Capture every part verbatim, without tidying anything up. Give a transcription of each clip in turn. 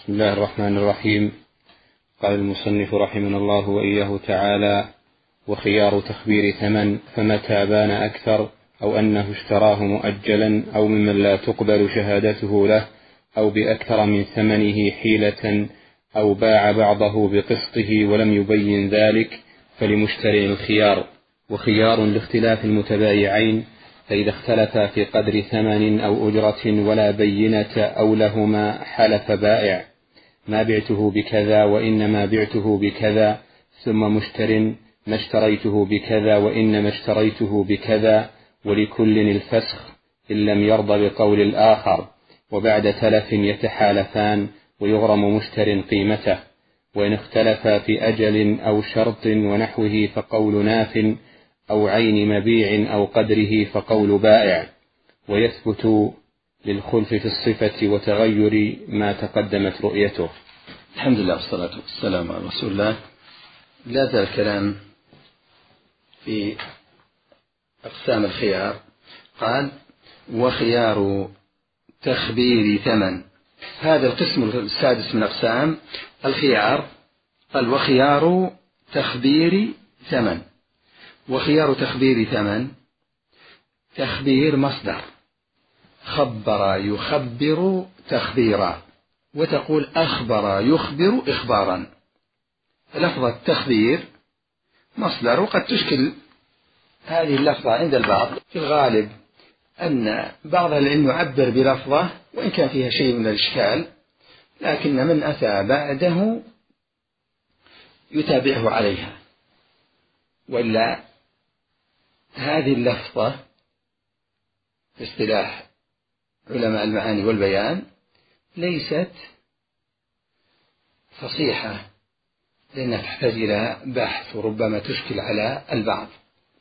بسم الله الرحمن الرحيم. قال المصنف رحمه الله وإياه تعالى: وخيار تخبير ثمن، فمتى بان أكثر أو أنه اشتراه مؤجلا أو ممن لا تقبل شهادته له أو بأكثر من ثمنه حيلة أو باع بعضه بقسطه ولم يبين ذلك فلمشتري الخيار. وخيار لاختلاف المتبايعين، فإذا اختلفا في قدر ثمن أو أجرة ولا بينة أو لهما حلف بائع: ما بعته بكذا وإنما بعته بكذا، ثم مشتر: ما اشتريته بكذا وإنما اشتريته بكذا، ولكل الفسخ إن لم يرضى بقول الآخر، وبعد تلف يتحالفان ويغرم مشتر قيمته. وإن اختلفا في أجل أو شرط ونحوه فقول ناف، أو عين مبيع أو قدره فقول بائع. ويثبت للخلف في الصفة وتغير ما تقدمت رؤيته. الحمد لله والصلاة والسلام على رسول الله. لا زال الكلام في أقسام الخيار. قال: وخيار تخبير ثمن. هذا القسم السادس من أقسام الخيار. قال: وخيار تخبير ثمن. وخيار تخبير ثمن، تخبير مصدر، خبر يخبر تخبيرا، وتقول أخبر يخبر إخبارا. لفظة تخبير مصدر، وقد تشكل هذه اللفظة عند البعض. في الغالب أن بعض العلم يعبر بلفظة وإن كان فيها شيء من الإشكال، لكن من أتى بعده يتابعه عليها. وإلا هذه اللفظة في اصطلاح علماء المعاني والبيان ليست فصيحة، لأنها تحتاج إلى بحث وربما تشكل على البعض.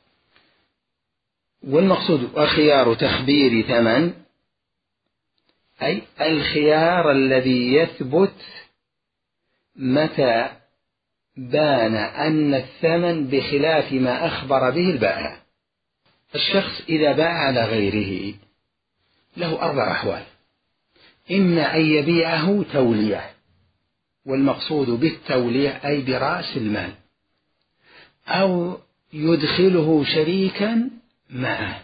والمقصود وخيار تخبير ثمن، أي الخيار الذي يثبت متى بان أن الثمن بخلاف ما أخبر به البائع. الشخص إذا باع على غيره له أربع أحوال: إما أن يبيعه تولية، والمقصود بالتولية أي برأس المال، أو يدخله شريكا معه،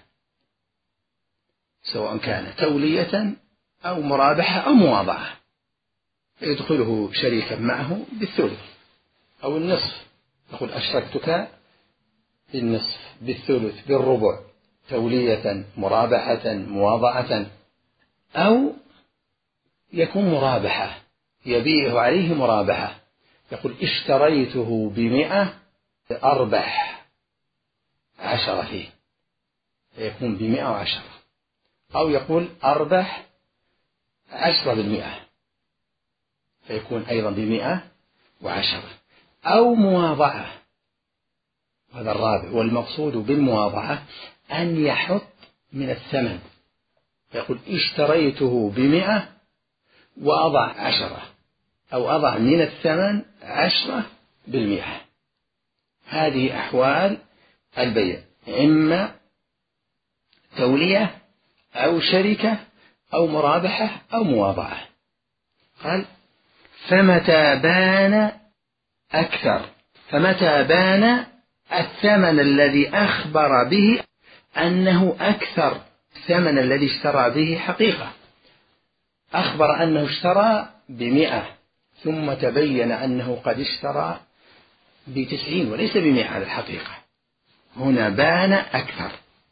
سواء كان تولية أو مرابحة أو مواضعة، يدخله شريكا معه بالثلث أو النصف، يقول أشركتك بالنصف، بالثلث، بالربع، تولية، مرابحة، مواضعة. أو يكون مرابحة، يبيع عليه مرابحة، يقول اشتريته بمئة أربح عشرة فيه، فيكون بمئة وعشرة. أو يقول أربح عشرة بالمئة، فيكون أيضا بمئة وعشرة. أو مواضعة، هذا الرابع. والمقصود بالمواضعة أن يحط من الثمن، يقول اشتريته بمئة وأضع عشرة، أو أضع من الثمن عشرة بالمئة. هذه أحوال البيع، إما تولية أو شركة أو مرابحة أو مواضعة. قال: فمتى بان أكثر، فمتى بان الثمن الذي أخبر به أنه أكثر الثمن الذي اشترى به حقيقة. أخبر أنه اشترى بمئة ثم تبين أنه قد اشترى بتسعين وليس بمئة على الحقيقة، هنا بان أكثر.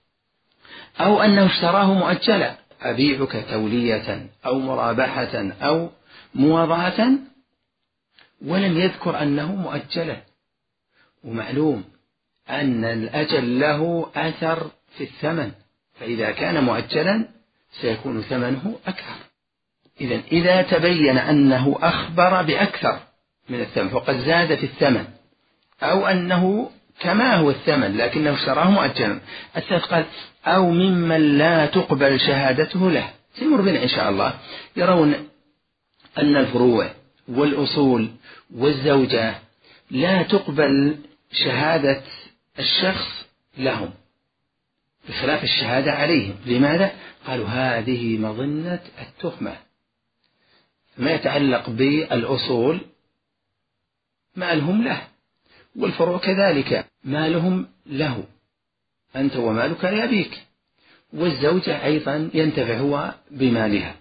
أو أنه اشتراه مؤجلا: أبيعك تولية أو مرابحة أو مواضعة، ولم يذكر أنه مؤجلا. ومعلوم أن الأجل له أثر في الثمن، فإذا كان مؤجلا سيكون ثمنه أكثر. إذن إذا تبين أنه أخبر بأكثر من الثمن فقد زاد في الثمن، أو أنه كما هو الثمن لكنه اشتراه مؤجلا. الثالث قال: أو ممن لا تقبل شهادته له. سيمر بنا إن شاء الله. يرون أن الفروع والأصول والزوجة لا تقبل شهادة الشخص لهم بخلاف الشهادة عليهم. لماذا؟ قالوا: هذه مظنة التهمة، ما يتعلق بالأصول مالهم له، والفروع كذلك مالهم له، أنت ومالك لأبيك، والزوجة أيضا ينتفع هو بمالها،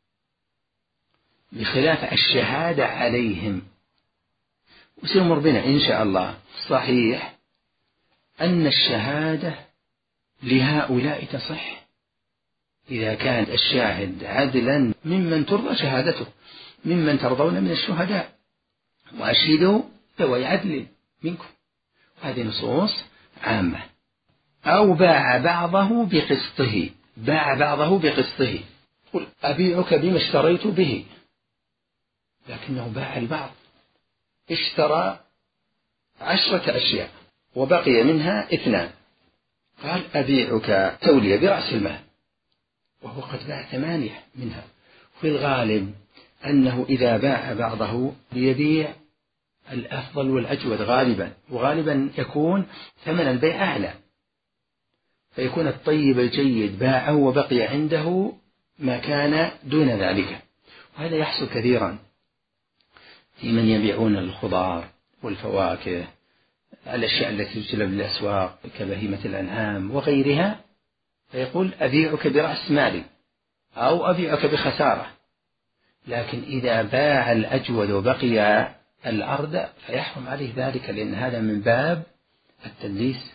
بخلاف الشهادة عليهم. وسيمر بنا إن شاء الله. صحيح أن الشهادة لهؤلاء تصح إذا كان الشاهد عدلا ممن ترضى شهادته، ممن ترضون من الشهداء، وأشهدوا ذوي عدل منكم. هذه نصوص عامة. أو باع بعضه بقسطه، باع بعضه بقسطه، قل أبيعك بما اشتريت به، لكنه باع البعض، اشترى عشرة أشياء وبقي منها اثنان، قال أبيعك تولي برأس المال، وهو قد باع ثمانية منها. في الغالب أنه إذا باع بعضه ليبيع الأفضل والأجود غالبا، وغالبا يكون ثمن البيع أعلى، فيكون الطيب الجيد باعه وبقي عنده ما كان دون ذلك. وهذا يحصل كثيرا في من يبيعون الخضار والفواكه، الأشياء التي تجلب للأسواق كبهيمة الأنعام وغيرها، فيقول أبيعك برأس مالي أو أبيعك بخسارة. لكن إذا باع الأجود وبقي الأرض فيحرم عليه ذلك، لأن هذا من باب التدليس.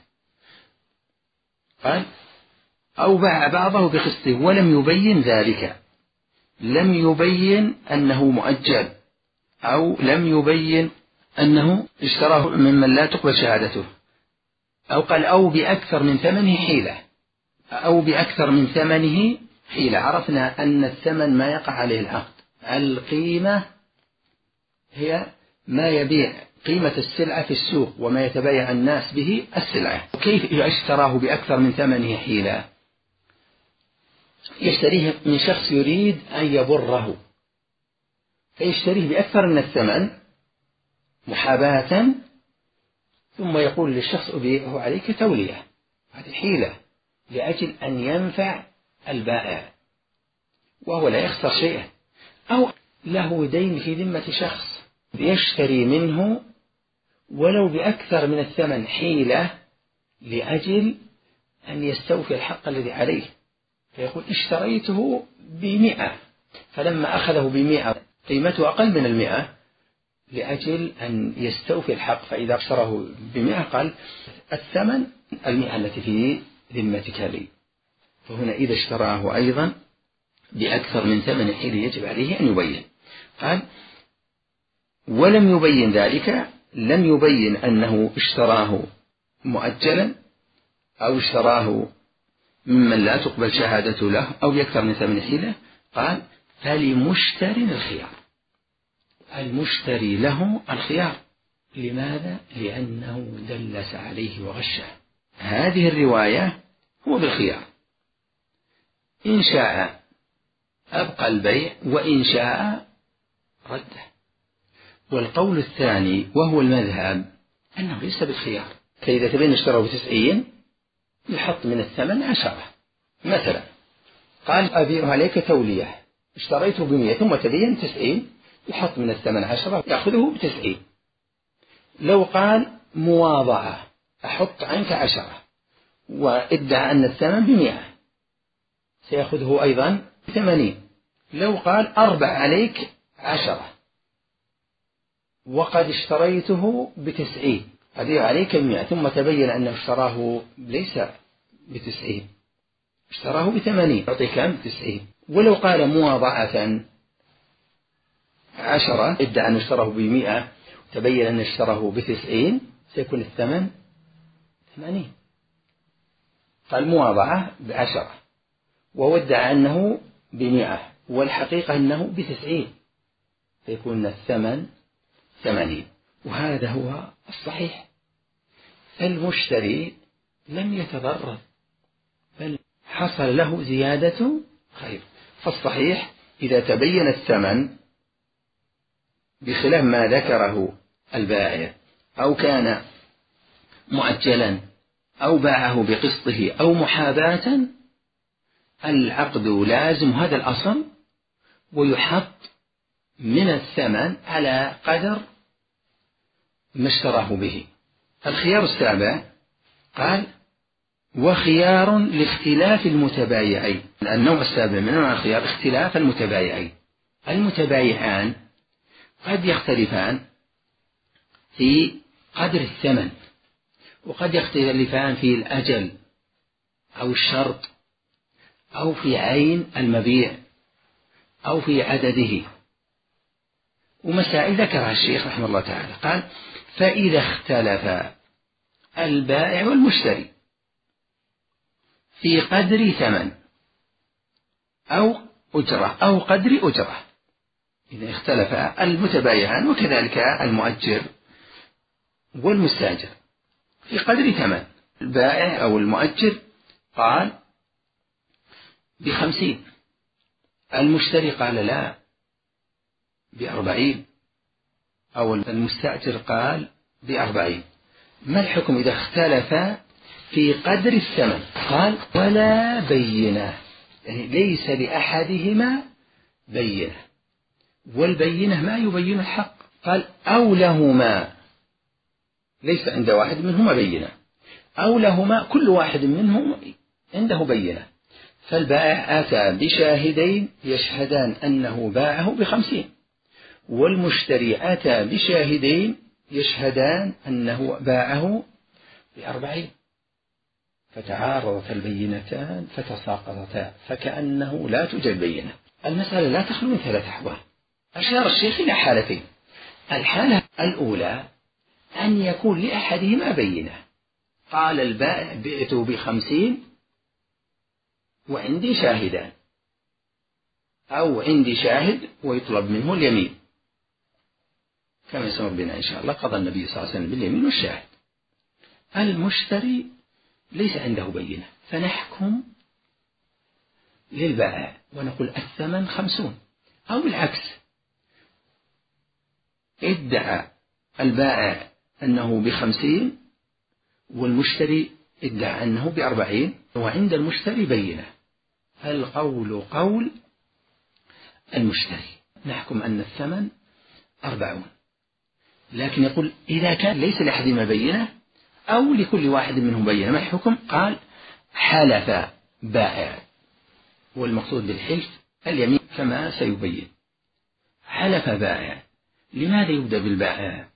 قال أو باع بعضه بقسطه ولم يبين ذلك، لم يبين أنه مؤجل، أو لم يبين أنه اشتراه ممن لا تقبل شهادته، أو قال أو بأكثر من ثمنه حيلة، أو بأكثر من ثمنه حيلة. عرفنا أن الثمن ما يقع عليه العقد، القيمة هي ما يبيع قيمة السلعة في السوق وما يتبايع الناس به السلعة. كيف اشتراه بأكثر من ثمنه حيلة؟ يشتريه من شخص يريد أن يبره، فيشتريه بأكثر من الثمن محاباة، ثم يقول للشخص أبيعه عليك تولية. هذه حيلة لأجل أن ينفع البائع وهو لا يخسر شيئا. أو له دين في ذمة شخص يشتري منه ولو بأكثر من الثمن حيلة لأجل أن يستوفي الحق الذي عليه، فيقول اشتريته بمئة، فلما أخذه بمئة قيمته أقل من المئة لأجل أن يستوفي الحق، فإذا اشتراه بمئة قال الثمن المئة التي في ذمتك لي. فهنا إذا اشتراه أيضا بأكثر من ثمن حيلة يجب عليه أن يبين. قال ولم يبين ذلك، لم يبين أنه اشتراه مؤجلا أو اشتراه ممن لا تقبل شهادته له أو بأكثر من ثمن حيلة. قال فلمشتري الخيار، المشتري له الخيار. لماذا؟ لأنه دلس عليه وغشه. هذه الرواية هو بالخيار، إن شاء أبقى البيع وإن شاء رده. والقول الثاني وهو المذهب أنه ليس بالخيار، فإذا تبين اشتروا بتسعين يحط من الثمن عشرة مثلا. قال أبيع عليك تولية، اشتريته بمئة ثم تبين تسعين، يحط من الثمن عشرة يأخذه بتسعين. لو قال مواضعة أحط عنك عشرة وادعى أن الثمن بمئة سيأخذه أيضا ثمانين. لو قال أربع عليك عشرة وقد اشتريته بتسعين أبيع عليك المئة، ثم تبين أنه اشتراه ليس بتسعين اشتراه بثمانين أعطي كم؟ تسعين. ولو قال مواضعة عشرة ادعى أن اشتراه بمئة تبين أن اشتراه بتسعين سيكون الثمن ثمانين. قال مواضعة بعشرة وهو ادعى أنه بمئة والحقيقة أنه بتسعين فيكون الثمن ثمانين. وهذا هو الصحيح. المشتري لم يتضرر بل حصل له زيادة خير. فالصحيح إذا تبين الثمن بخلاف ما ذكره البائع أو كان مؤجلا أو باعه بقسطه أو محاباة العقد لازم هذا الأصل ويحط من الثمن على قدر ما اشتراه به. الخيار السابع قال وخيار لاختلاف المتبايعين. النوع السابع من أنواع الخيار اختلاف المتبايعين. المتبايعان قد يختلفان في قدر الثمن، وقد يختلفان في الأجل أو الشرط أو في عين المبيع أو في عدده، ومسائل ذكرها الشيخ رحمه الله تعالى. قال فإذا اختلف البائع والمشتري في قدر ثمن أو أجرة أو قدر أجرة، إذا اختلف المتبايعان وكذلك المؤجر والمستاجر في قدر ثمن، البائع أو المؤجر قال بخمسين، المشتري قال لا بأربعين، أو المستأجر قال بأربعين، ما الحكم إذا اختلف في قدر الثمن؟ قال ولا بينة، يعني ليس لأحدهما بينة، والبينة ما يبين الحق. قال أو لهما، ليس عند واحد منهما بينة، أو لهما كل واحد منهم عنده بينة، فالبائع أتى بشاهدين يشهدان أنه باعه بخمسين، والمشتري أتى بشاهدين يشهدان أنه باعه بأربعين، فتعارضت البينتان فتساقطتا فكأنه لا توجد بينة. المسألة لا تخلو من ثلاث أحوال. أشار الشيخ إلى حالتين. الحالة الأولى أن يكون لأحدهما بينة، قال البائع بعته بخمسين وعندي شاهدان، أو عندي شاهد ويطلب منه اليمين، كما يسمى بنا إن شاء الله قضى النبي صلى الله عليه وسلم باليمين والشاهد. المشتري ليس عنده بينة، فنحكم للبائع ونقول الثمن خمسون، أو بالعكس ادعى البائع أنه بخمسين والمشتري ادعى أنه بأربعين وعند المشتري بينة، القول قول المشتري، نحكم أن الثمن أربعون. لكن يقول إذا كان ليس لأحدهما بينة أو لكل واحد منهم بينة، ما الحكم؟ قال حلف بائع، والمقصود بالحلف اليمين كما سيبين. حلف بائع، لماذا يبدأ بالبائع؟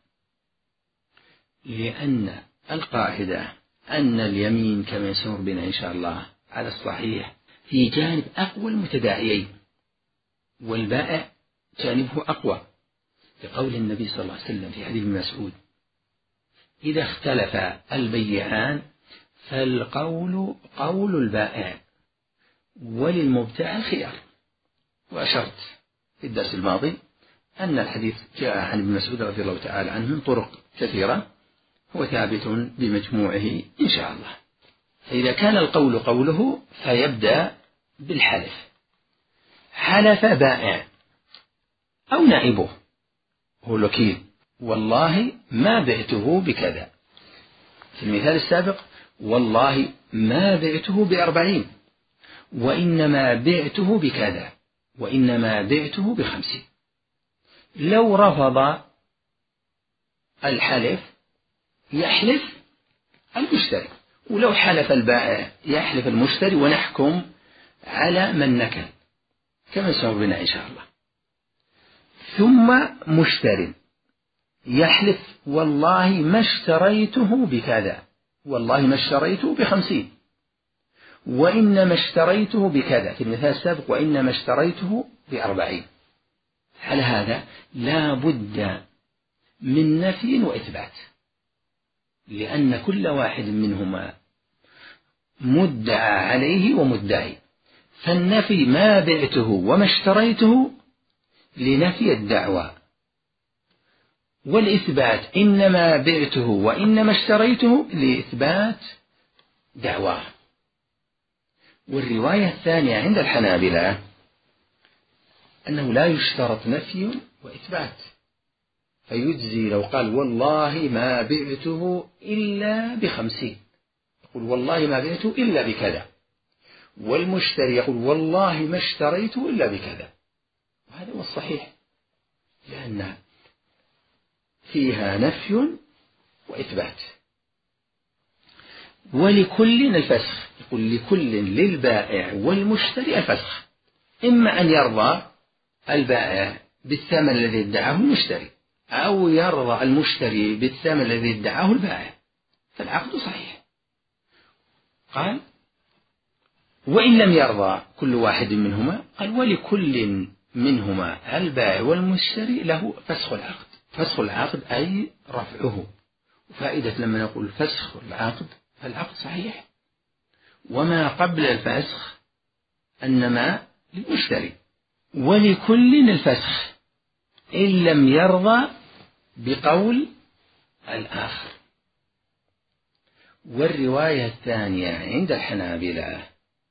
لأن القاعدة أن اليمين كما يسمى بنا إن شاء الله على الصحيح في جانب أقوى المتداعيين، والبائع جانبه أقوى، لقول النبي صلى الله عليه وسلم في حديث مسعود إذا اختلف البيعان فالقول قول البائع وللمبتاع الخيار. وأشرت في الدرس الماضي أن الحديث جاء عن ابن مسعود رضي الله تعالى عنه من طرق كثيرة، هو ثابت بمجموعه إن شاء الله. فإذا كان القول قوله فيبدأ بالحلف. حلف بائع أو نائبه هو الوكيل والله ما بعته بكذا، في المثال السابق والله ما بعته بأربعين وإنما بعته بكذا وإنما بعته بخمسين. لو رفض الحلف يحلف المشتري، ولو حلف البائع يحلف المشتري، ونحكم على من نكل كما سنقول بنا إن شاء الله. ثم مشتري يحلف والله ما اشتريته بكذا والله ما اشتريته بخمسين وإنما اشتريته بكذا، في المثال السابق وإنما اشتريته بأربعين. على هذا لا بد من نفي وإثبات، لأن كل واحد منهما مدعى عليه ومدعي، فالنفي ما بعته وما اشتريته لنفي الدعوى، والإثبات إنما بعته وإنما اشتريته لإثبات دعواه. والرواية الثانية عند الحنابلة أنه لا يشترط نفي وإثبات، فيجزي لو قال والله ما بعته إلا بخمسين، يقول والله ما بعته إلا بكذا، والمشتري يقول والله ما اشتريته إلا بكذا، وهذا هو الصحيح. لأن فيها نفي وإثبات. ولكل الفسخ، يقول لكل للبائع والمشتري الفسخ، إما أن يرضى البائع بالثمن الذي ادعاه المشتري، أو يرضى المشتري بالثمن الذي ادعاه البائع، فالعقد صحيح. قال وإن لم يرضى كل واحد منهما، قال ولكل منهما البائع والمشتري له فسخ العقد. فسخ العقد أي رفعه. فائدة لما نقول فسخ العقد فالعقد صحيح، وما قبل الفسخ أنما للمشتري. ولكل الفسخ إن لم يرضى بقول الآخر. والرواية الثانية عند الحنابلة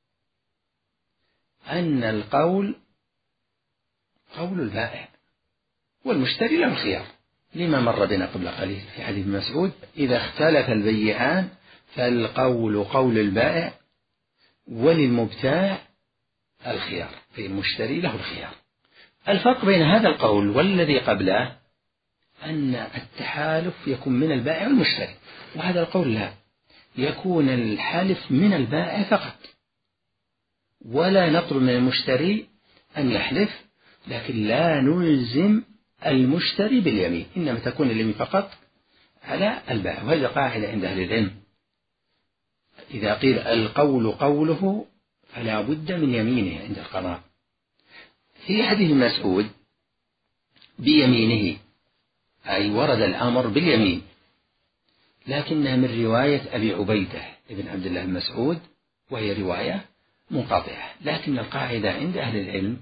أن القول قول البائع والمشتري له الخيار، لما مر بنا قبل قليل في حديث مسعود: إذا اختلف البيعان فالقول قول البائع وللمبتاع الخيار، في المشتري له الخيار. الفرق بين هذا القول والذي قبله أن التحالف يكون من البائع والمشتري، وهذا القول لا، يكون الحلف من البائع فقط، ولا نطلب من المشتري أن يحلف، لكن لا نلزم المشتري باليمين، إنما تكون اليمين فقط على البائع. وهذه قاعدة عند أهل العلم، إذا قيل القول قوله فلا بد من يمينه عند القضاء. في حديث مسعود بيمينه، أي ورد الأمر باليمين، لكنها من رواية أبي عبيدة ابن عبد الله بن مسعود، وهي رواية منقطعة. لكن القاعدة عند أهل العلم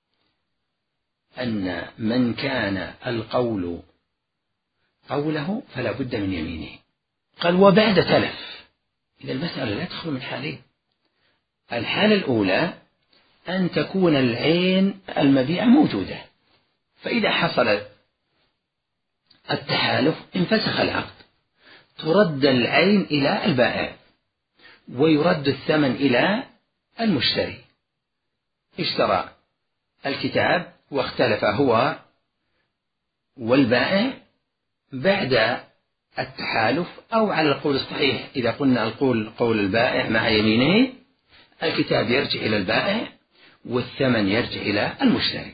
أن من كان القول قوله فلا بد من يمينه. قال وبعد تلف، إذا المسألة لا تخلو من حالين: الحالة الأولى أن تكون العين المبيعة موجودة، فإذا حصل التحالف انفسخ العقد، ترد العين إلى البائع ويرد الثمن إلى المشتري. اشترى الكتاب واختلف هو والبائع بعد التحالف، أو على القول الصحيح إذا قلنا القول قول البائع مع يمينه، الكتاب يرجع إلى البائع والثمن يرجع إلى المشتري.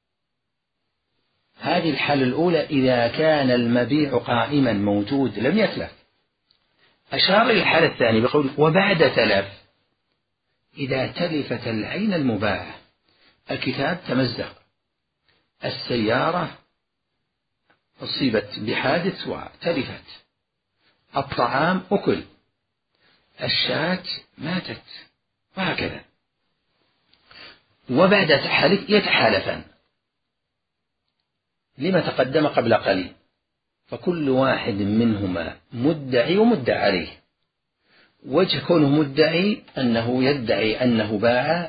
هذه الحالة الأولى إذا كان المبيع قائما موجود لم يتلف. أشار إلى الحالة الثانية بقول وبعد تلف، إذا تلفت العين المباعة، الكتاب تمزق، السيارة أصيبت بحادث وتلفت، الطعام أكل، الشاة ماتت، وهكذا. وبعد تحالف يتحالفان لما تقدم قبل قليل، فكل واحد منهما مدعي ومدعى عليه. وجه كونه مدعي أنه يدعي أنه باع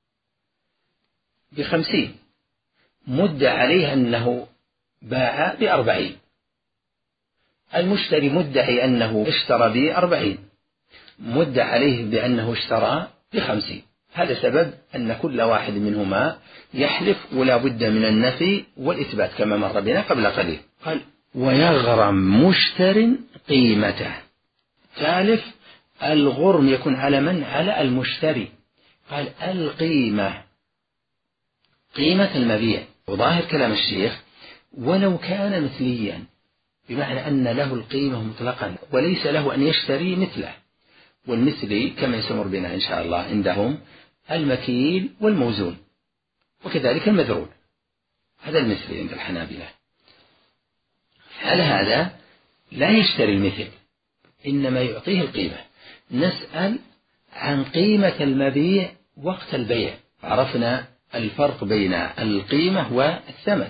بخمسين، مدعى عليه أنه باع بأربعين، المشتري مدعي أنه اشترى بأربعين، مدعى عليه بأنه اشترى بخمسين. هذا سبب أن كل واحد منهما يحلف، ولا بد من النفي والإثبات كما مر بنا قبل قليل. قال ويغرم مشتر قيمته. ثالث الغرم يكون على من؟ على المشتري. قال القيمة قيمة المبيع، وظاهر كلام الشيخ ولو كان مثليا، بمعنى أن له القيمة مطلقا وليس له أن يشتري مثله. والمثلي كما يسمر بنا إن شاء الله عندهم المكيل والموزون، وكذلك المذرول، هذا المثلي عند الحنابلة. على هذا لا يشتري المثل، إنما يعطيه القيمة. نسأل عن قيمة المبيع وقت البيع، عرفنا الفرق بين القيمة والثمن.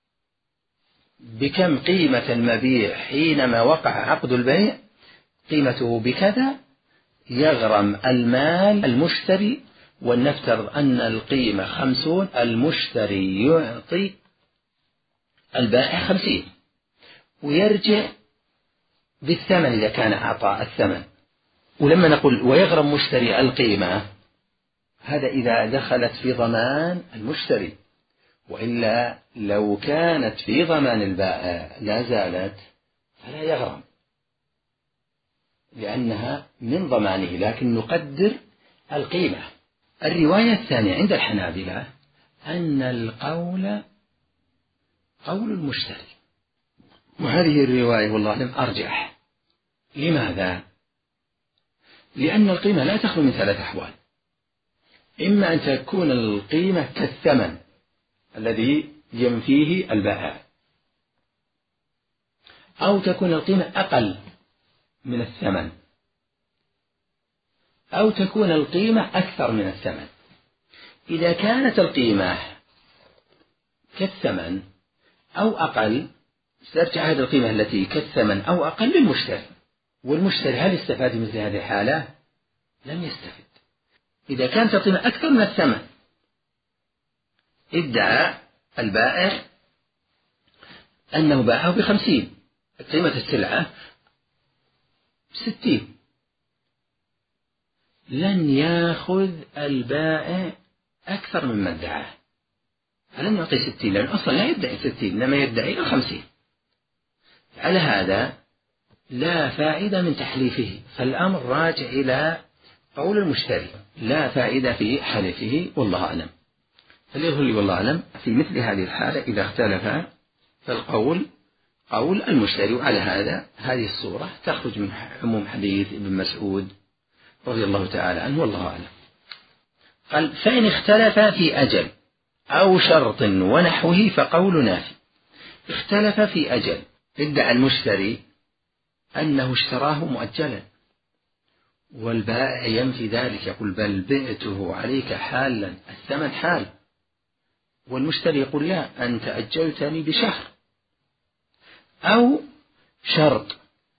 بكم قيمة المبيع حينما وقع عقد البيع؟ قيمته بكذا، يغرم المال المشتري، ولنفترض أن القيمة خمسون، المشتري يعطي البائع خمسين، ويرجع بالثمن إذا كان أعطى الثمن. ولما نقول ويغرم مشتري القيمة، هذا إذا دخلت في ضمان المشتري، وإلا لو كانت في ضمان البائع لا زالت فلا يغرم، لأنها من ضمانه، لكن نقدر القيمة. الرواية الثانية عند الحنابلة أن القول قول المشتري، وهذه الرواية والله لم أرجح. لماذا؟ لأن القيمة لا تخلو من ثلاث أحوال: إما أن تكون القيمة كالثمن الذي ينفيه البائع، أو تكون القيمة أقل من الثمن، أو تكون القيمة أكثر من الثمن. إذا كانت القيمة كالثمن أو أقل سترجع هذه القيمة التي كالثمن أو أقل للمشتري، والمشتري هل استفاد مثل هذه الحالة؟ لم يستفد. إذا كانت القيمة أكثر من الثمن ادعى البائع أنه باعه بخمسين، قيمة السلعة ستين، لن يأخذ البائع أكثر مما ادعاه، فلن يعطي ستين، لأن أصلا لا يدعي ستين إنما يدعي الخمسين. على هذا لا فائدة من تحليفه، فالأمر راجع إلى قول المشتري، لا فائدة في حلفه، والله أعلم. فليظهر لي والله أعلم في مثل هذه الحالة إذا اختلف فالقول قول المشتري. وعلى هذا هذه الصورة تخرج من عموم حديث ابن مسعود رضي الله تعالى عنه، والله أعلم. قال: فإن اختلف في أجل أو شرط ونحوه فقول نافي. اختلف في أجل، ادعى المشتري أنه اشتراه مؤجلا، والبائع ينفي ذلك، يقول: بل بعته عليك حالا، الثمن حال. والمشتري يقول: لا، أنت أجلتني بشهر. أو شرط،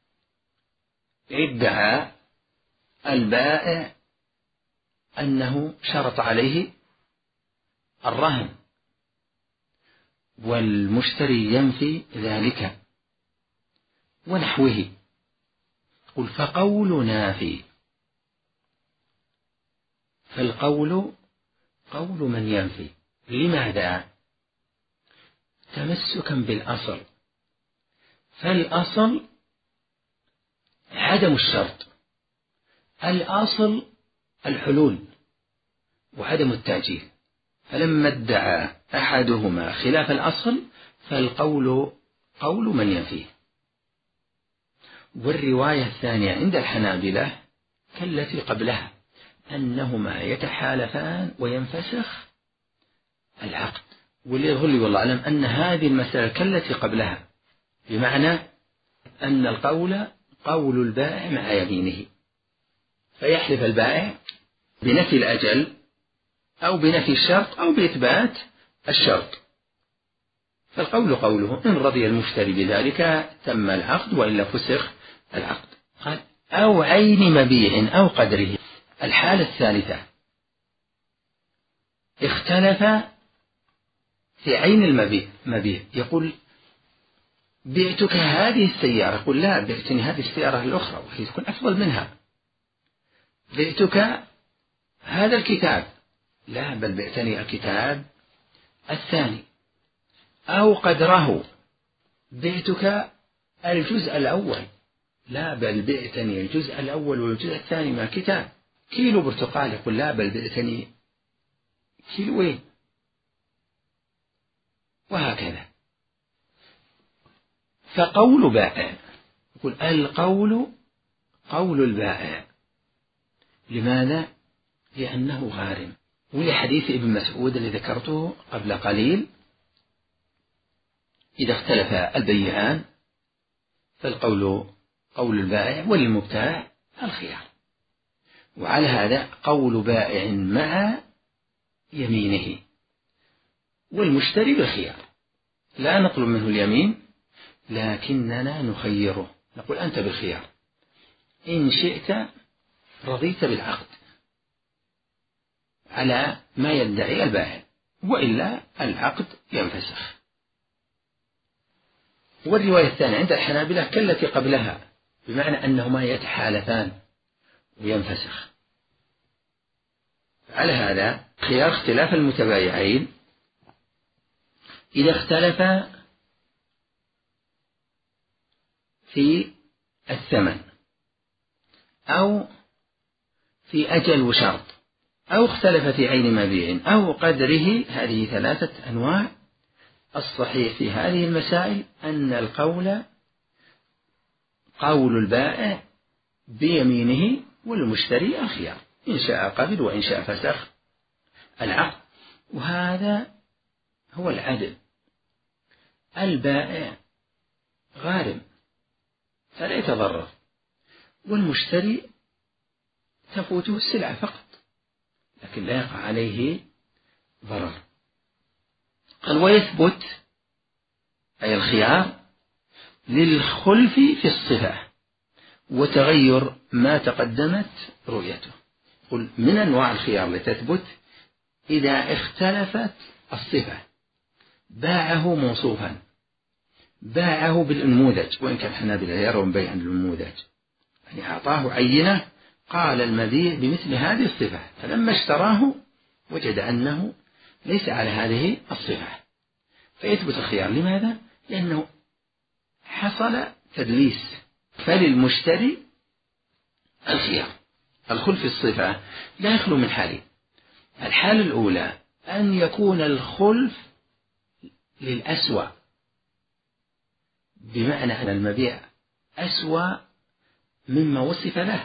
ادعى البائع أنه شرط عليه الرهن، والمشتري ينفي ذلك ونحوه، قل فقول نافي. فالقول قول من ينفي. لماذا؟ تمسكا بالأصل، فالأصل عدم الشرط، الأصل الحلول وعدم التأجيل، فلما ادعى أحدهما خلاف الأصل فالقول قول من ينفيه. والرواية الثانية عند الحنابلة كالتي قبلها، أنهما يتحالفان وينفسخ العقد. وليظهر لي والله أعلم أن هذه المسألة كالتي قبلها، بمعنى أن القول قول البائع مع يمينه، فيحلف البائع بنفي الأجل أو بنفي الشرط أو بإثبات الشرط، فالقول قوله، إن رضي المشتري بذلك تم العقد، وإلا فسخ العقد. قال: أو عين مبيع أو قدره. الحالة الثالثة، اختلف في عين المبيع، مبيع يقول: بعتك هذه السيارة، يقول: لا، بعتني هذه السيارة الأخرى وهي تكون أفضل منها. بعتك هذا الكتاب، لا، بل بعتني الكتاب الثاني. أو قدره، بعتك الجزء الأول، لا، بل بعتني الجزء الأول والجزء الثاني من الكتاب. كيلو برتقال، يقول: لا، بل بعتني كيلوين، وهكذا. فقول بائع، يقول: القول قول البائع. لماذا؟ لأنه غارم. ولحديث ابن مسعود الذي ذكرته قبل قليل: إذا اختلف البيعان فالقول قول البائع، وللمبتاع الخيار. وعلى هذا قول بائع مع يمينه، والمشتري بالخيار، لا نطلب منه اليمين، لكننا نخيره، نقول: أنت بالخيار، إن شئت رضيت بالعقد على ما يدعي البائع، وإلا العقد ينفسخ. والرواية الثانية عند الحنابلة كالتي قبلها، بمعنى أنهما يتحالفان وينفسخ. على هذا خيار اختلاف المتبايعين إذا اختلف في الثمن أو في أجل وشرط أو اختلف في عين مبيع أو قدره، هذه ثلاثة أنواع. الصحيح في هذه المسائل أن القول قول البائع بيمينه والمشتري الخيار، إن شاء قبل وإن شاء فسخ العقد، وهذا هو العدل. البائع غارم فلا يتضرر، والمشتري تفوته السلعة فقط لكن لا يقع عليه ضرر. قال ويثبت أي الخيار للخلف في الصفة وتغير ما تقدمت رؤيته. قل من أنواع الخيار لتثبت إذا اختلفت الصفة، باعه موصوفا، باعه بالأنموذج، وإن كان الحنابلة يرون بيع الأنموذج، يعني أعطاه عينة قال المبيع بمثل هذه الصفة، فلما اشتراه وجد أنه ليس على هذه الصفة فيثبت الخيار. لماذا؟ لأنه حصل تدليس، فللمشتري الخيار. الخلف في الصفة لا يخلو من حالين. الحالة الأولى أن يكون الخلف للأسوأ، بمعنى أن المبيع أسوأ مما وصف له،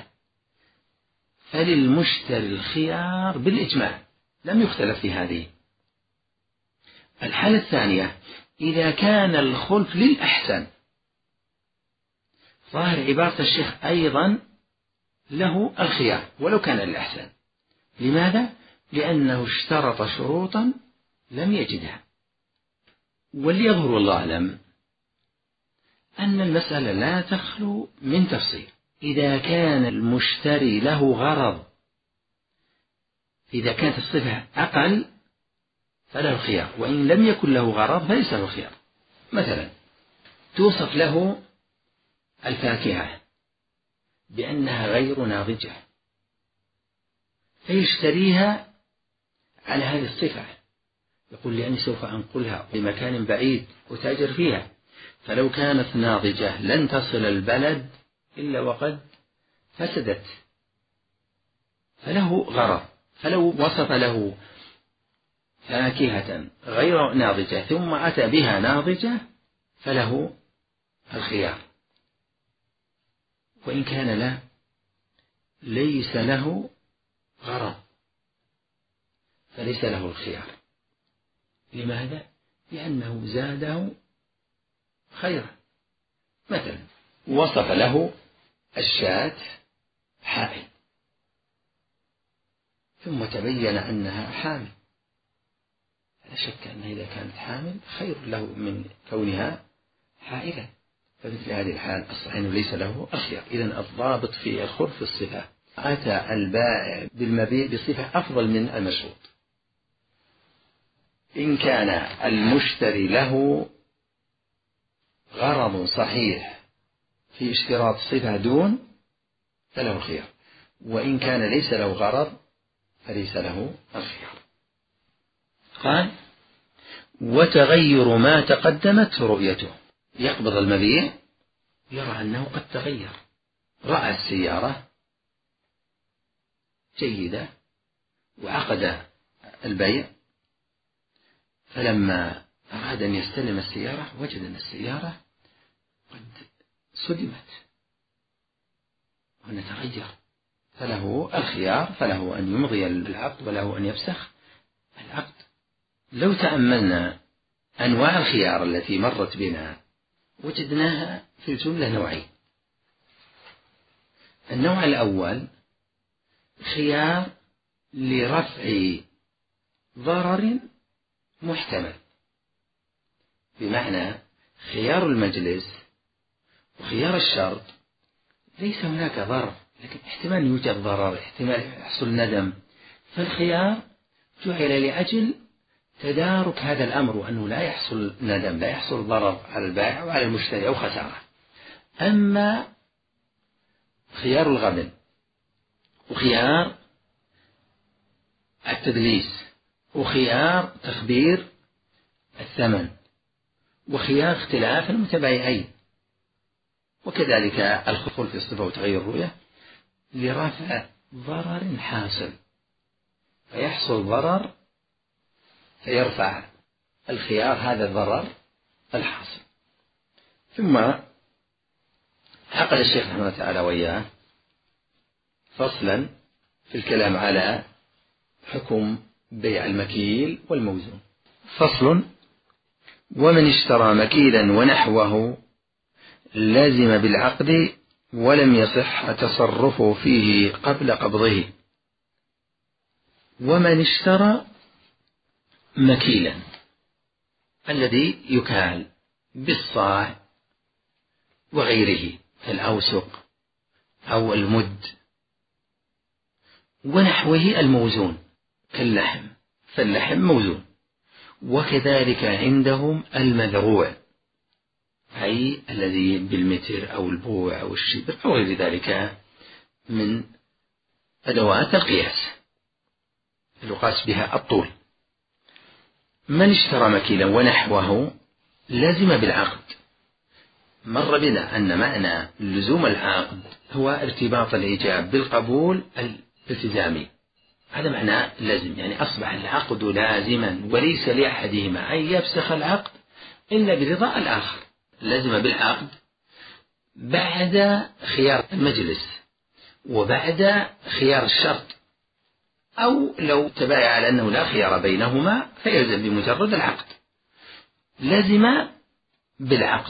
فللمشتري الخيار بالإجماع، لم يختلف في هذه. الحالة الثانية إذا كان الخلف للأحسن، ظاهر عبارة الشيخ أيضا له الخيار ولو كان للأحسن. لماذا؟ لأنه اشترط شروطا لم يجدها. وليظهر والله أعلم أن المسألة لا تخلو من تفصيل. إذا كان المشتري له غرض، إذا كانت الصفة أقل فله الخيار، وإن لم يكن له غرض فليس له الخيار. مثلا توصف له الفاكهة بأنها غير ناضجة فيشتريها على هذه الصفة، يقول لأني سوف أنقلها لمكان بعيد وتاجر فيها، فلو كانت ناضجة لن تصل البلد إلا وقد فسدت، فله غرض. فلو وصف له فاكهة غير ناضجة ثم أتى بها ناضجة فله الخيار، وإن كان لا ليس له غرض فليس له الخيار. لماذا؟ لأنه زاده خيرا. مثلا وصف له الشاة حائل ثم تبين أنها حامل، لا شك أنها إذا كانت حامل خير له من كونها حائلة، فمثل هذه الحال الصحيح ليس له الخيار. إذن الضابط في الخلف في الصفة، أتى البائع بالمبيع بصفة أفضل من المشروط. إن كان المشتري له غرض صحيح في اشتراط صفة دون فله الخيار، وإن كان ليس له غرض فليس له الخيار. قال وتغير ما تقدمت رؤيته، يقبض المبيع يرى أنه قد تغير، رأى السيارة جيدة وعقد البيع، فلما أراد أن يستلم السيارة وجد أن السيارة قد صدمت وأن تغير، فله الخيار، فله أن يمضي العقد وله أن يفسخ العقد. لو تأملنا أنواع الخيار التي مرت بنا وجدناها في الجملة نوعين. النوع الأول خيار لرفع ضرر محتمل، بمعنى خيار المجلس وخيار الشرط ليس هناك ضرر لكن احتمال يوجد ضرر، احتمال يحصل ندم، فالخيار جعل لأجل تدارك هذا الأمر وأنه لا يحصل ندم، لا يحصل ضرر على البائع وعلى المشتري أو خسارة. أما خيار الغبن وخيار التدليس وخيار تخبير الثمن وخيار اختلاف المتبايعين، وكذلك الخلف في الصفة وتغير الرؤية لرفع ضرر حاصل، فيحصل ضرر فيرفع الخيار هذا الضرر الحاصل. ثم عقد الشيخ رحمه الله تعالى وإياه فصلا في الكلام على حكم بيع المكيل والموزون. فصل: ومن اشترى مكيلا ونحوه لازم بالعقد ولم يصح تصرفه فيه قبل قبضه. ومن اشترى مكيلا الذي يكال بالصاع وغيره كالأوسق أو المد، ونحوه الموزون كاللحم، فاللحم موزون، وكذلك عندهم المذروع أي الذي بالمتر أو البوع أو الشبر أو غير ذلك من أدوات القياس يقاس بها الطول. من اشترى مكيلا ونحوه لازم بالعقد. مر بنا أن معنى لزوم العقد هو ارتباط الإيجاب بالقبول الالتزامي، هذا معنى لازم، يعني أصبح العقد لازما وليس لأحدهما أن يفسخ العقد إلا برضا الآخر. لازم بالعقد بعد خيار المجلس وبعد خيار الشرط، أو لو تبايع على أنه لا خيار بينهما فيلزم بمجرد العقد. لازم بالعقد،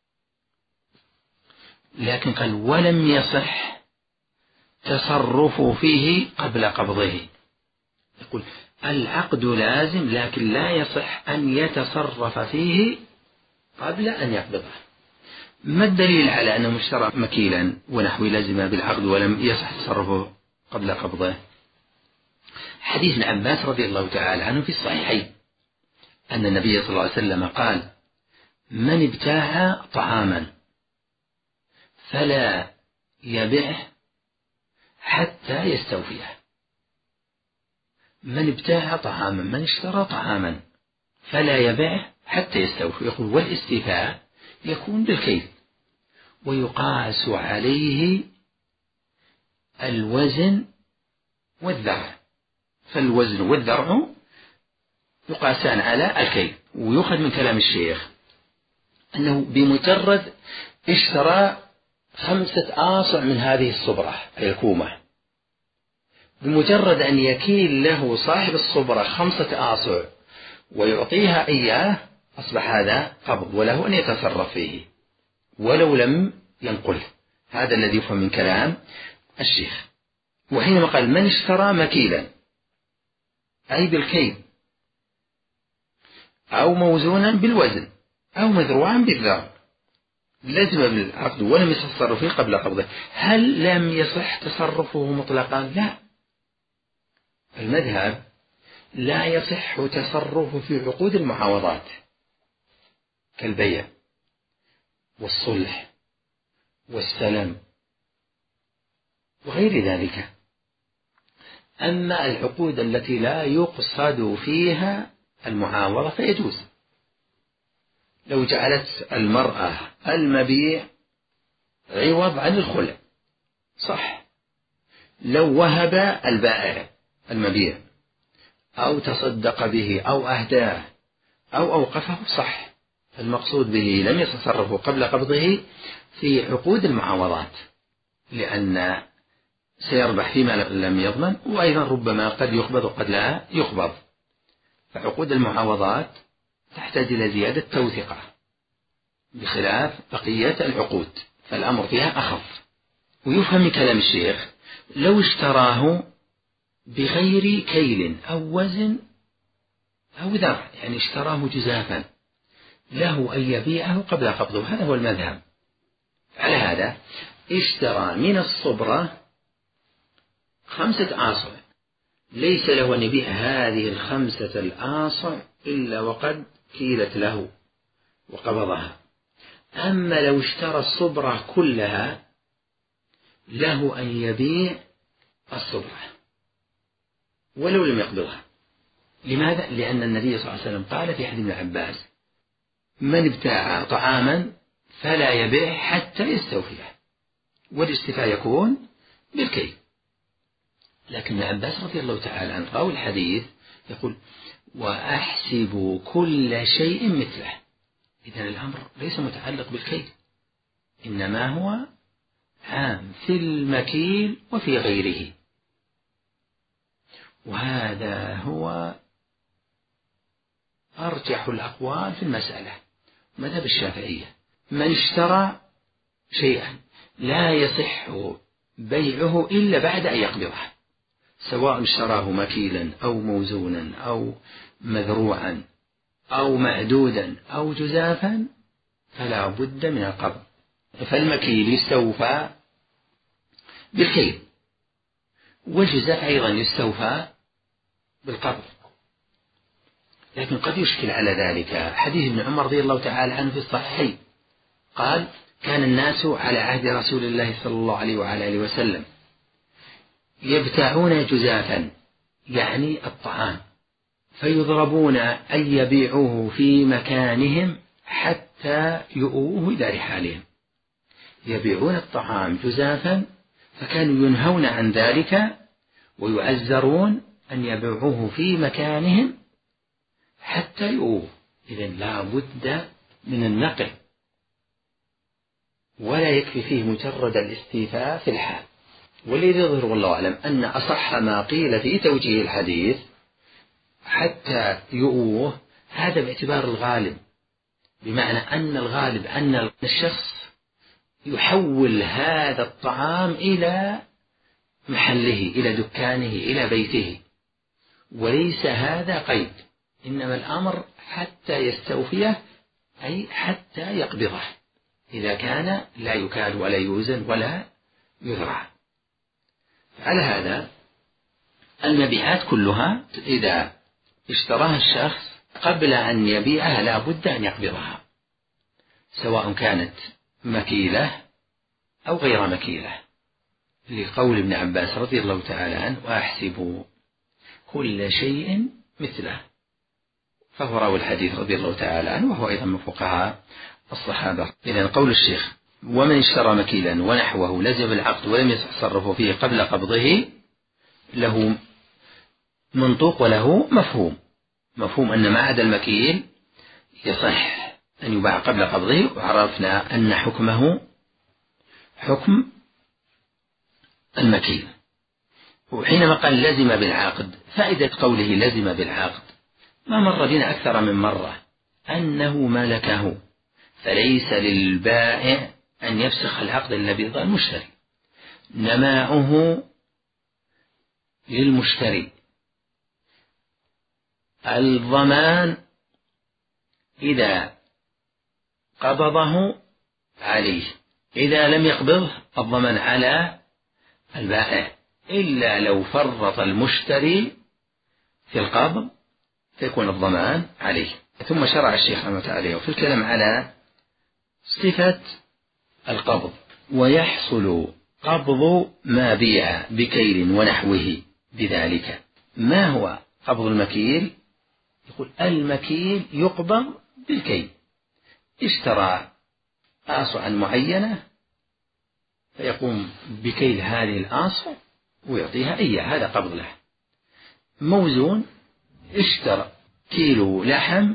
لكن قال ولم يصح تصرفه فيه قبل قبضه. يقول العقد لازم لكن لا يصح أن يتصرف فيه قبل أن يقبضه. ما الدليل على أنه اشترى مكيلا ونحوه لازم بالعقد ولم يصح تصرفه قبل قبضه؟ حديث ابن عباس رضي الله تعالى عنه في الصحيحين أن النبي صلى الله عليه وسلم قال: من ابتاع طعاما فلا يبعه حتى يستوفيه. من ابتاع طعاما، من اشترى طعاما فلا يبعه حتى يستوفيه. يقول والاستيفاء يكون بالكيل ويقاس عليه الوزن والذرع، فالوزن والذرع يقاسان على الكيل. ويؤخذ من كلام الشيخ أنه بمجرد اشترى خمسة آصع من هذه الصبرة أي الكومة، بمجرد أن يكيل له صاحب الصبرة خمسة آصع ويعطيها إياه أصبح هذا قبض وله أن يتصرف فيه ولو لم ينقله. هذا الذي يفهم من كلام الشيخ. وحينما قال من اشترى مكيلا أي بالكيل أو موزونا بالوزن أو مذروعا بالذرع لازم بالعقد ولم يصح تصرفه قبل قبضه. هل لم يصح تصرفه مطلقا؟ لا، المذهب لا يصح تصرفه في عقود المعاوضات كالبيع والصلح والسلم وغير ذلك. أما العقود التي لا يقصد فيها المعاوضة فيجوز. لو جعلت المرأة المبيع عوض عن الخلع صح، لو وهب البائع المبيع أو تصدق به أو أهداه أو أوقفه صح. المقصود به لم يتصرفوا قبل قبضه في عقود المعاوضات لأن سيربح فيما لم يضمن، وأيضا ربما قد يقبض وقد لا يقبض. فعقود المعاوضات تحتاج إلى زيادة توثيقة بخلاف بقية العقود فالأمر فيها أخف. ويفهم من كلام الشيخ لو اشتراه بغير كيل أو وزن أو ذرع، يعني اشتراه جزافا، له أن يبيعه قبل قبضه. هذا هو المذهب. على هذا اشترى من الصبرة خمسة آصع، ليس له أن يبيع هذه الخمسة الآصع إلا وقد كيلت له وقبضها. أما لو اشترى الصبرة كلها له أن يبيع الصبرة ولو لم يقبضها. لماذا؟ لأن النبي صلى الله عليه وسلم قال في حديث ابن عباس: من ابتاع طعاما فلا يبيع حتى يستوفيه، والاستيفاء يكون بالكيل. لكن ابن عباس رضي الله تعالى عنه راوي الحديث يقول: وأحسب كل شيء مثله. إذن الأمر ليس متعلق بالكيل، إنما هو عام في المكيل وفي غيره. وهذا هو أرجح الأقوال في المسألة، مذهب الشافعية: من اشترى شيئا لا يصح بيعه إلا بعد أن يقبضه، سواء اشتراه مكيلا أو موزونا أو مذروعا أو معدودا أو جزافا، فلا بد من القبض. فالمكيل يستوفى بالكيل، والجزاف أيضا يستوفى بالقبض. لكن قد يشكل على ذلك حديث ابن عمر رضي الله تعالى عنه في الصحيحين، قال: كان الناس على عهد رسول الله صلى الله عليه وعلى آله وسلم يبتاعون جزافا، يعني الطعام، فيضربون أن يبيعوه في مكانهم حتى يؤوه إلى رحالهم. يبيعون الطعام جزافا، فكانوا ينهون عن ذلك ويعزرون أن يبيعوه في مكانهم حتى يؤوه. إذن لا بد من النقل، ولا يكفي فيه مجرد الاستيفاء في الحال. والذي يظهر والله أعلم أن أصح ما قيل في توجيه الحديث حتى يؤوه هذا باعتبار الغالب، بمعنى أن الغالب أن الشخص يحول هذا الطعام إلى محله، إلى دكانه، إلى بيته، وليس هذا قيد، إنما الأمر حتى يستوفيه، أي حتى يقبضه، إذا كان لا يكال ولا يوزن ولا يذرع. على هذا المبيعات كلها إذا اشتراها الشخص قبل أن يبيعها لا بد أن يقبضها، سواء كانت مكيلة أو غير مكيلة، لقول ابن عباس رضي الله تعالى عنه: وأحسب كل شيء مثله. فهو راوي الحديث رضي الله تعالى عنه، وهو أيضا من فقهاء الصحابة. إذن قول الشيخ: ومن اشترى مكيلا ونحوه لزم العقد ولم يتصرف فيه قبل قبضه، له منطوق وله مفهوم. مفهوم أن ما عدا المكيل يصح أن يباع قبل قبضه، وعرفنا أن حكمه حكم المكيل. وحينما قال لزم بالعقد، فائدة قوله لزم بالعقد ما مر بنا أكثر من مرة أنه ملكه، فليس للبائع أن يفسخ العقد إلا برضا المشتري. نماؤه للمشتري. الضمان إذا قبضه عليه، إذا لم يقبضه الضمان على البائع، إلا لو فرط المشتري في القبض فيكون الضمان عليه. ثم شرع الشيخ رحمه الله عليه في الكلام على صفة القبض: ويحصل قبض ما بيع بكيل ونحوه بذلك. ما هو قبض المكيل؟ يقول: المكيل يقبض بالكيل. اشترى آصعا معينة فيقوم بكيل هذه الآصع ويعطيها إياه، هذا قبض له. موزون اشترى كيلو لحم،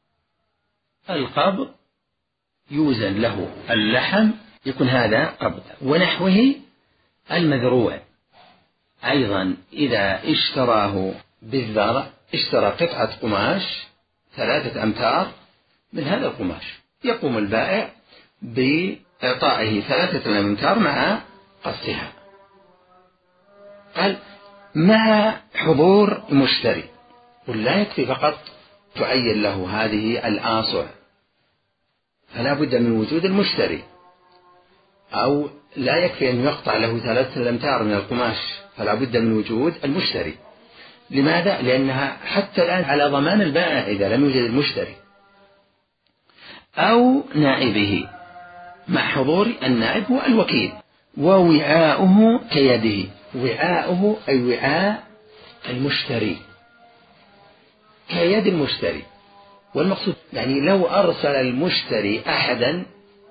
القبض يوزن له اللحم، يكون هذا قبض. ونحوه المذروع أيضا إذا اشتراه بالذرع، اشترى قطعة قماش ثلاثة أمتار من هذا القماش، يقوم البائع بإعطائه ثلاثة أمتار مع قصها، قال مع حضور المشتري. ولا يكفي فقط تعين له هذه الآصع، فلا بد من وجود المشتري، أو لا يكفي أن يقطع له ثلاثة أمتار من القماش، فلا بد من وجود المشتري. لماذا؟ لأنها حتى الآن على ضمان البائع إذا لم يوجد المشتري، أو نائبه مع حضور النائب والوكيل. ووعاؤه كيده، وعاؤه أي وعاء المشتري، كيد المشتري. والمقصود يعني لو أرسل المشتري أحدا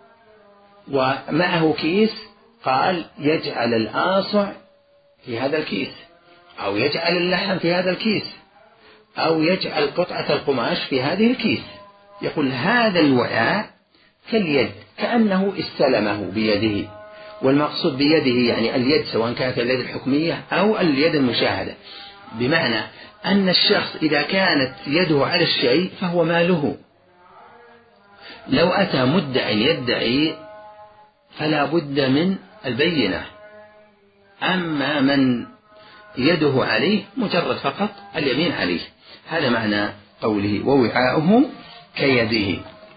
ومعه كيس، قال يجعل الآصع في هذا الكيس، أو يجعل اللحم في هذا الكيس، أو يجعل قطعة القماش في هذه الكيس، يقول هذا الوعاء كاليد، كأنه استلمه بيده. والمقصود بيده يعني اليد، سواء كانت اليد الحكمية أو اليد المشاهدة، بمعنى أن الشخص إذا كانت يده على الشيء فهو ماله. لو أتى مدعي يدعي فلا بد من البينة، أما من يده عليه مجرد فقط اليمين عليه. هذا معنى قوله ووعاؤه كيده.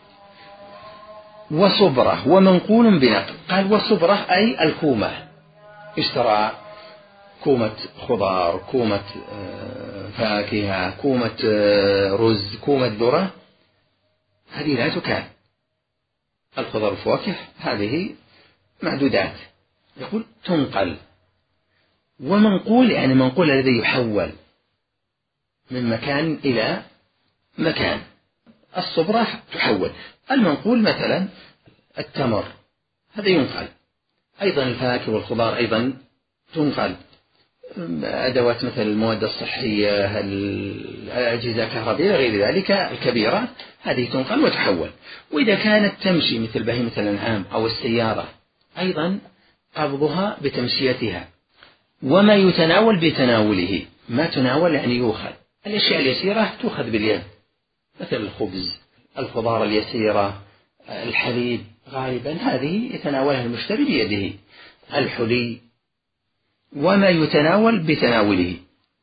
وصبرة ومنقول بنقل، قال وصبرة أي الكومة، اشترى كومة خضار، كومة فاكهة، كومة رز، كومة ذرة، هذه لا تكال. الخضار والفواكه هذه معدودات، يقول تنقل. ومنقول يعني منقول الذي يحول من مكان إلى مكان. الصبرة تحول. المنقول مثلا التمر هذا ينقل، أيضا الفاكهة والخضار أيضا تنقل، أدوات مثل المواد الصحية، الأجهزة الكهربائية غير ذلك الكبيرة، هذه تنقل وتحول. وإذا كانت تمشي مثل بهيمة الأنعام أو السيارة أيضا قبضها بتمشيتها. وما يتناول بتناوله، ما تناول يعني يؤخذ، الأشياء اليسيرة تؤخذ باليد مثل الخبز، الخضار اليسيرة، الحليب، غالبا هذه يتناولها المشتري بيده، الحلي. وما يتناول بتناوله.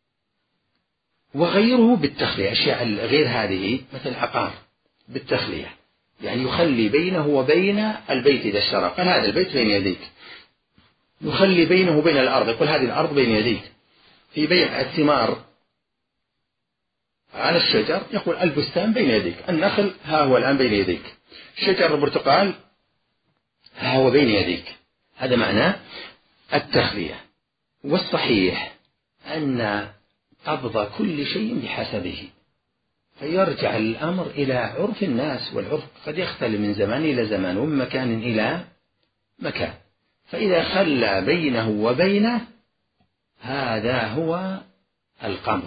وغيره بالتخلية، أشياء غير هذه مثل العقار بالتخلية، يعني يخلي بينه وبين البيت إذا اشترى، قال هذا البيت بين يديك، يخلي بينه وبين الأرض، يقول هذه الأرض بين يديك. في بيع الثمار على الشجر يقول البستان بين يديك، النخل ها هو الآن بين يديك، شجر البرتقال ها هو بين يديك. هذا معناه التخلية. والصحيح أن قبض كل شيء بحسبه، فيرجع الأمر إلى عرف الناس، والعرف قد يختلف من زمان إلى زمان ومن مكان إلى مكان. فإذا خلى بينه وبينه هذا هو القبض.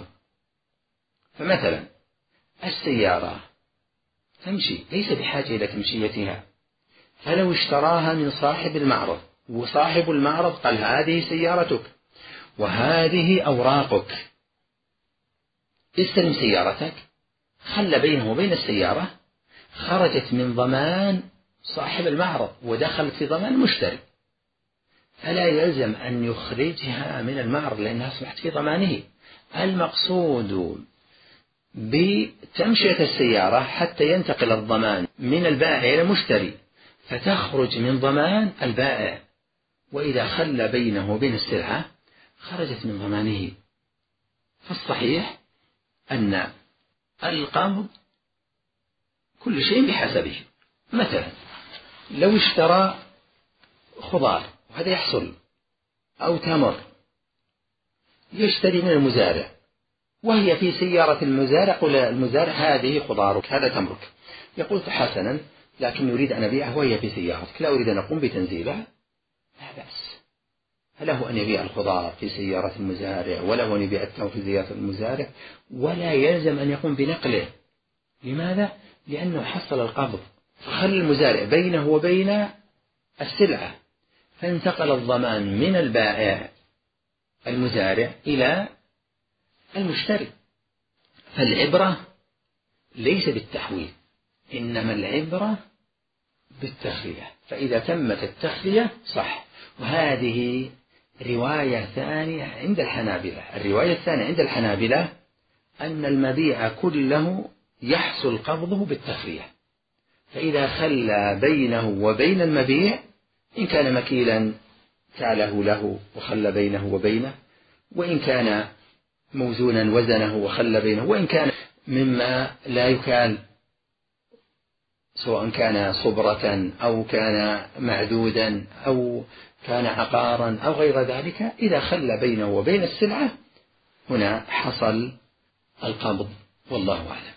فمثلا السيارة تمشي ليس بحاجة إلى تمشيتها، فلو اشتراها من صاحب المعرض وصاحب المعرض قال هذه سيارتك وهذه أوراقك، استلم سيارتك، خلى بينه وبين السيارة، خرجت من ضمان صاحب المعرض ودخلت في ضمان المشتري، فلا يلزم أن يخرجها من المعرض لأنها أصبحت في ضمانه. المقصود بتمشية السيارة حتى ينتقل الضمان من البائع إلى المشتري، فتخرج من ضمان البائع، وإذا خلى بينه وبين السلعة خرجت من ضمانه. فالصحيح أن القبض كل شيء بحسبه. مثلا لو اشترى خضار وهذا يحصل، أو تمر، يشتري من المزارع وهي في سيارة المزارع، قل المزارع هذه خضارك هذا تمرك، يقول حسنا لكن يريد أن أبيعه وهي في سيارتك، لا أريد أن أقوم بتنزيلها، لا بأس، فله أن يبيع الخضار في سيارة المزارع وله أن يبيع التمر في سيارة المزارع، ولا يلزم أن يقوم بنقله. لماذا؟ لأنه حصل القبض، فخلى المزارع بينه وبين السلعة، فانتقل الضمان من البائع المزارع إلى المشتري. فالعبرة ليس بالتحويل، إنما العبرة بالتخلية، فإذا تمت التخلية صح. وهذه رواية ثانية عند الحنابلة. الرواية الثانية عند الحنابلة أن المبيع كله يحصل قبضه بالتخلية، فإذا خلى بينه وبين المبيع إن كان مكيلا كاله له وخلى بينه وبينه، وإن كان موزونا وزنه وخلى بينه، وإن كان مما لا يكال سواء كان صبرة أو كان معدودا أو كان عقارا أو غير ذلك، إذا خلى بينه وبين السلعة هنا حصل القبض والله أعلم.